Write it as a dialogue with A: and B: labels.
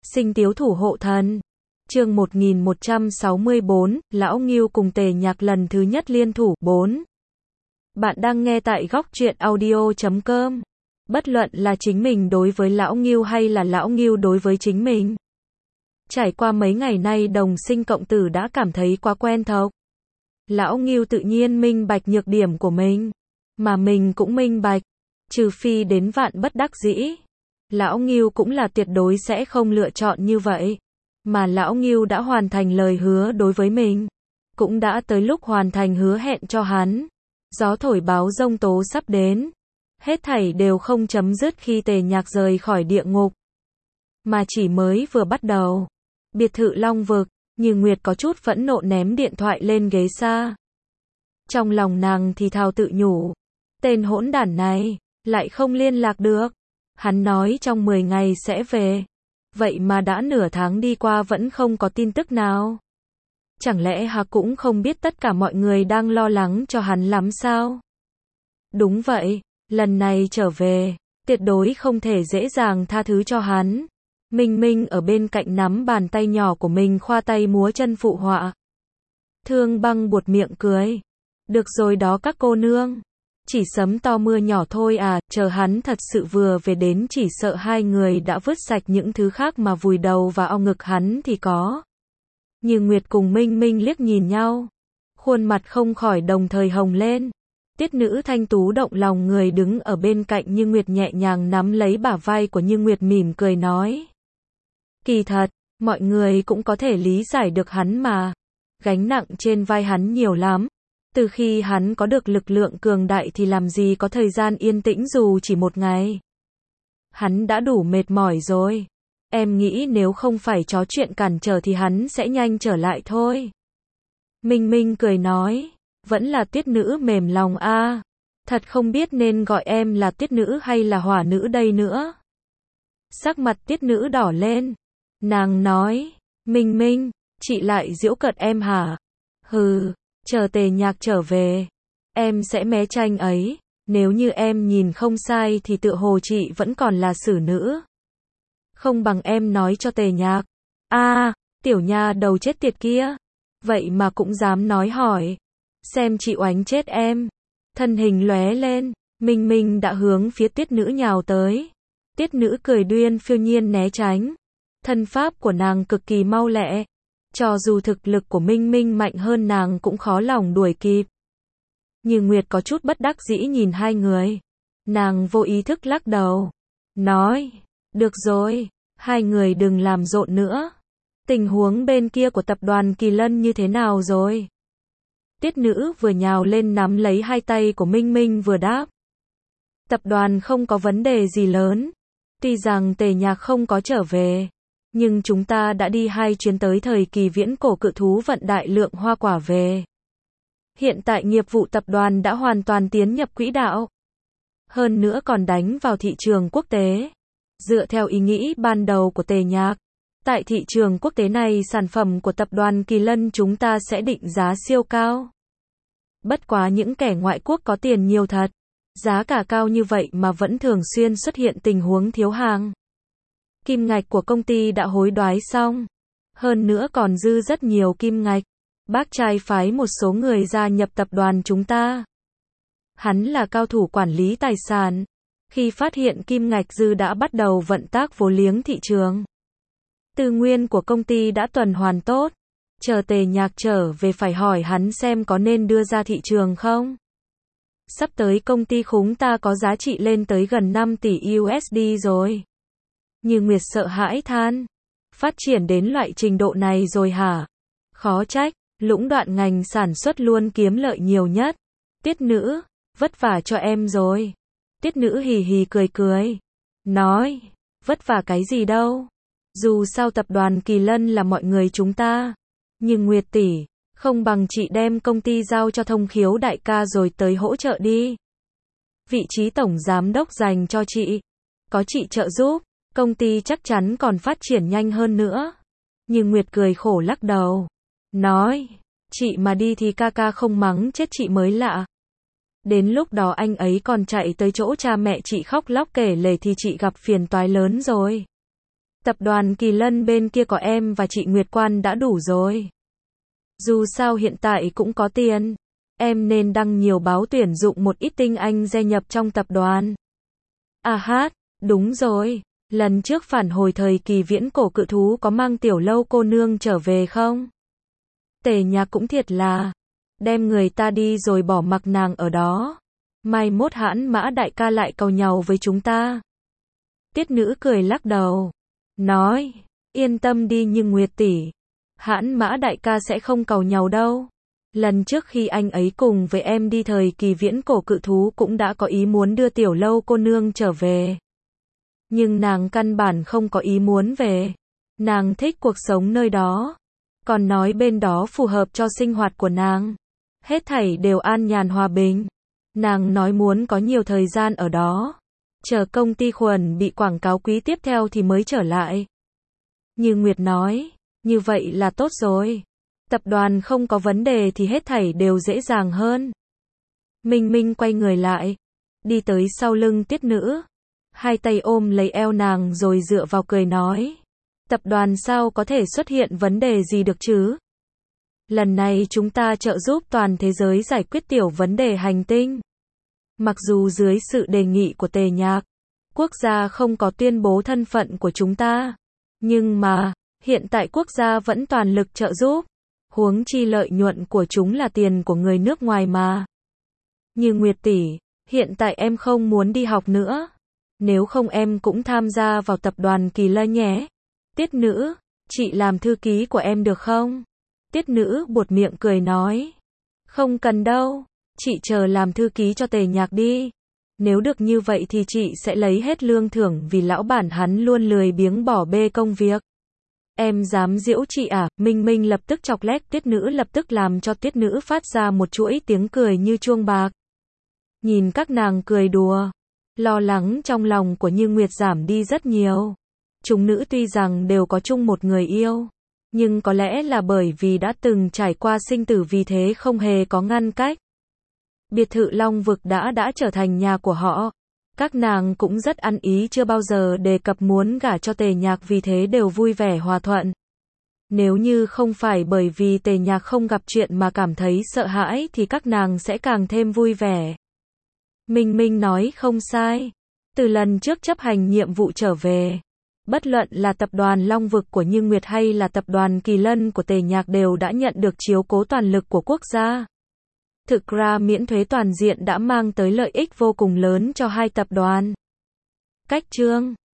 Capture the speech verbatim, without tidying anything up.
A: Sinh Tiếu Thủ Hộ Thần. Chương một nghìn một trăm sáu mươi bốn, Lão Ngưu cùng Tề Nhạc lần thứ nhất liên thủ. bốn. Bạn đang nghe tại góc truyện audio chấm com. Bất luận là chính mình đối với Lão Ngưu hay là Lão Ngưu đối với chính mình. Trải qua mấy ngày nay đồng sinh cộng tử đã cảm thấy quá quen thuộc. Lão Ngưu tự nhiên minh bạch nhược điểm của mình, mà mình cũng minh bạch, trừ phi đến vạn bất đắc dĩ. Lão Ngưu cũng là tuyệt đối sẽ không lựa chọn như vậy. Mà Lão Ngưu đã hoàn thành lời hứa đối với mình, cũng đã tới lúc hoàn thành hứa hẹn cho hắn. Gió thổi báo giông tố sắp đến. Hết thảy đều không chấm dứt khi Tề Nhạc rời khỏi địa ngục, mà chỉ mới vừa bắt đầu. Biệt thự Long Vực, Như Nguyệt có chút phẫn nộ ném điện thoại lên ghế xa. Trong lòng nàng thì thào tự nhủ, tên hỗn đản này, lại không liên lạc được. Hắn nói trong mười ngày sẽ về. Vậy mà đã nửa tháng đi qua vẫn không có tin tức nào. Chẳng lẽ hắn cũng không biết tất cả mọi người đang lo lắng cho hắn lắm sao? Đúng vậy, lần này trở về, tuyệt đối không thể dễ dàng tha thứ cho hắn. Minh Minh ở bên cạnh nắm bàn tay nhỏ của mình khoa tay múa chân phụ họa. Thương Băng buột miệng cười. Được rồi đó các cô nương. Chỉ sấm to mưa nhỏ thôi à, chờ hắn thật sự vừa về đến chỉ sợ hai người đã vứt sạch những thứ khác mà vùi đầu vào ao ngực hắn thì có. Như Nguyệt cùng Minh Minh liếc nhìn nhau. Khuôn mặt không khỏi đồng thời hồng lên. Tiết Nữ thanh tú động lòng người đứng ở bên cạnh Như Nguyệt nhẹ nhàng nắm lấy bả vai của Như Nguyệt mỉm cười nói. Kỳ thật, mọi người cũng có thể lý giải được hắn mà. Gánh nặng trên vai hắn nhiều lắm. Từ khi hắn có được lực lượng cường đại thì làm gì có thời gian yên tĩnh dù chỉ một ngày. Hắn đã đủ mệt mỏi rồi. Em nghĩ nếu không phải chó chuyện cản trở thì hắn sẽ nhanh trở lại thôi. Minh Minh cười nói, vẫn là Tiết Nữ mềm lòng a. À. Thật không biết nên gọi em là Tiết Nữ hay là Hỏa Nữ đây nữa. Sắc mặt Tiết Nữ đỏ lên. Nàng nói, Minh Minh, chị lại giễu cợt em hả? Hừ. Chờ Tề Nhạc trở về, em sẽ mé tranh ấy. Nếu như em nhìn không sai thì tựa hồ chị vẫn còn là xử nữ. Không bằng em nói cho Tề Nhạc. A, à, tiểu nha đầu chết tiệt kia. Vậy mà cũng dám nói hỏi. Xem chị oánh chết em. Thân hình lóe lên, Minh Minh đã hướng phía Tiết Nữ nhào tới. Tiết Nữ cười đuyên phiêu nhiên né tránh. Thân pháp của nàng cực kỳ mau lẹ. Cho dù thực lực của Minh Minh mạnh hơn nàng cũng khó lòng đuổi kịp. Như Nguyệt có chút bất đắc dĩ nhìn hai người. Nàng vô ý thức lắc đầu. Nói, được rồi, hai người đừng làm rộn nữa. Tình huống bên kia của tập đoàn Kỳ Lân như thế nào rồi? Tiết Nữ vừa nhào lên nắm lấy hai tay của Minh Minh vừa đáp. Tập đoàn không có vấn đề gì lớn. Tuy rằng Tề Nhạc không có trở về. Nhưng chúng ta đã đi hai chuyến tới thời kỳ viễn cổ cự thú vận đại lượng hoa quả về. Hiện tại nghiệp vụ tập đoàn đã hoàn toàn tiến nhập quỹ đạo. Hơn nữa còn đánh vào thị trường quốc tế. Dựa theo ý nghĩ ban đầu của Tề Nhạc, tại thị trường quốc tế này sản phẩm của tập đoàn Kỳ Lân chúng ta sẽ định giá siêu cao. Bất quá những kẻ ngoại quốc có tiền nhiều thật. Giá cả cao như vậy mà vẫn thường xuyên xuất hiện tình huống thiếu hàng. Kim ngạch của công ty đã hối đoái xong. Hơn nữa còn dư rất nhiều kim ngạch. Bác trai phái một số người gia nhập tập đoàn chúng ta. Hắn là cao thủ quản lý tài sản. Khi phát hiện kim ngạch dư đã bắt đầu vận tác vốn liếng thị trường. Tư nguyên của công ty đã tuần hoàn tốt. Chờ Tề Nhạc trở về phải hỏi hắn xem có nên đưa ra thị trường không. Sắp tới công ty khúng ta có giá trị lên tới gần năm tỷ u ét đê rồi. Như Nguyệt sợ hãi than. Phát triển đến loại trình độ này rồi hả? Khó trách, lũng đoạn ngành sản xuất luôn kiếm lợi nhiều nhất. Tiết Nữ, vất vả cho em rồi. Tiết Nữ hì hì cười cười. Nói, vất vả cái gì đâu. Dù sao tập đoàn Kỳ Lân là mọi người chúng ta. Nhưng Nguyệt tỷ, không bằng chị đem công ty giao cho Thông Khiếu đại ca rồi tới hỗ trợ đi. Vị trí tổng giám đốc dành cho chị. Có chị trợ giúp. Công ty chắc chắn còn phát triển nhanh hơn nữa. Nhưng Nguyệt cười khổ lắc đầu. Nói, chị mà đi thì ca ca không mắng chết chị mới lạ. Đến lúc đó anh ấy còn chạy tới chỗ cha mẹ chị khóc lóc kể lể thì chị gặp phiền toái lớn rồi. Tập đoàn Kỳ Lân bên kia có em và chị Nguyệt Quan đã đủ rồi. Dù sao hiện tại cũng có tiền. Em nên đăng nhiều báo tuyển dụng một ít tinh anh gia nhập trong tập đoàn. À hát, đúng rồi. Lần trước phản hồi thời kỳ viễn cổ cự thú có mang Tiểu Lâu cô nương trở về không? Tề Nhạc cũng thiệt là đem người ta đi rồi bỏ mặc nàng ở đó. Mai mốt Hãn Mã đại ca lại càu nhàu với chúng ta. Tiết Nữ cười lắc đầu, nói, yên tâm đi nhưng Nguyệt tỷ, Hãn Mã đại ca sẽ không càu nhàu đâu. Lần trước khi anh ấy cùng với em đi thời kỳ viễn cổ cự thú cũng đã có ý muốn đưa Tiểu Lâu cô nương trở về. Nhưng nàng căn bản không có ý muốn về. Nàng thích cuộc sống nơi đó. Còn nói bên đó phù hợp cho sinh hoạt của nàng. Hết thảy đều an nhàn hòa bình. Nàng nói muốn có nhiều thời gian ở đó. Chờ công ty khuẩn bị quảng cáo quý tiếp theo thì mới trở lại. Như Nguyệt nói, như vậy là tốt rồi. Tập đoàn không có vấn đề thì hết thảy đều dễ dàng hơn. Minh Minh quay người lại, đi tới sau lưng Tiết Nữ, hai tay ôm lấy eo nàng rồi dựa vào cười nói, tập đoàn sao có thể xuất hiện vấn đề gì được chứ? Lần này chúng ta trợ giúp toàn thế giới giải quyết tiểu vấn đề hành tinh. Mặc dù dưới sự đề nghị của Tề Nhạc, quốc gia không có tuyên bố thân phận của chúng ta, nhưng mà, hiện tại quốc gia vẫn toàn lực trợ giúp. Huống chi lợi nhuận của chúng là tiền của người nước ngoài mà. Như Nguyệt tỷ, hiện tại em không muốn đi học nữa. Nếu không em cũng tham gia vào tập đoàn Kỳ Lân nhé. Tiết Nữ, chị làm thư ký của em được không? Tiết Nữ buột miệng cười nói. Không cần đâu, chị chờ làm thư ký cho Tề Nhạc đi. Nếu được như vậy thì chị sẽ lấy hết lương thưởng vì lão bản hắn luôn lười biếng bỏ bê công việc. Em dám giễu chị à? Minh Minh lập tức chọc lét Tiết Nữ, lập tức làm cho Tiết Nữ phát ra một chuỗi tiếng cười như chuông bạc. Nhìn các nàng cười đùa, lo lắng trong lòng của Như Nguyệt giảm đi rất nhiều. Chúng nữ tuy rằng đều có chung một người yêu, nhưng có lẽ là bởi vì đã từng trải qua sinh tử vì thế không hề có ngăn cách. Biệt thự Long Vực đã đã trở thành nhà của họ. Các nàng cũng rất ăn ý, chưa bao giờ đề cập muốn gả cho Tề Nhạc, vì thế đều vui vẻ hòa thuận. Nếu như không phải bởi vì Tề Nhạc không gặp chuyện mà cảm thấy sợ hãi thì các nàng sẽ càng thêm vui vẻ. Minh Minh nói không sai. Từ lần trước chấp hành nhiệm vụ trở về, bất luận là tập đoàn Long Vực của Như Nguyệt hay là tập đoàn Kỳ Lân của Tề Nhạc đều đã nhận được chiếu cố toàn lực của quốc gia. Thực ra miễn thuế toàn diện đã mang tới lợi ích vô cùng lớn cho hai tập đoàn. Cách chương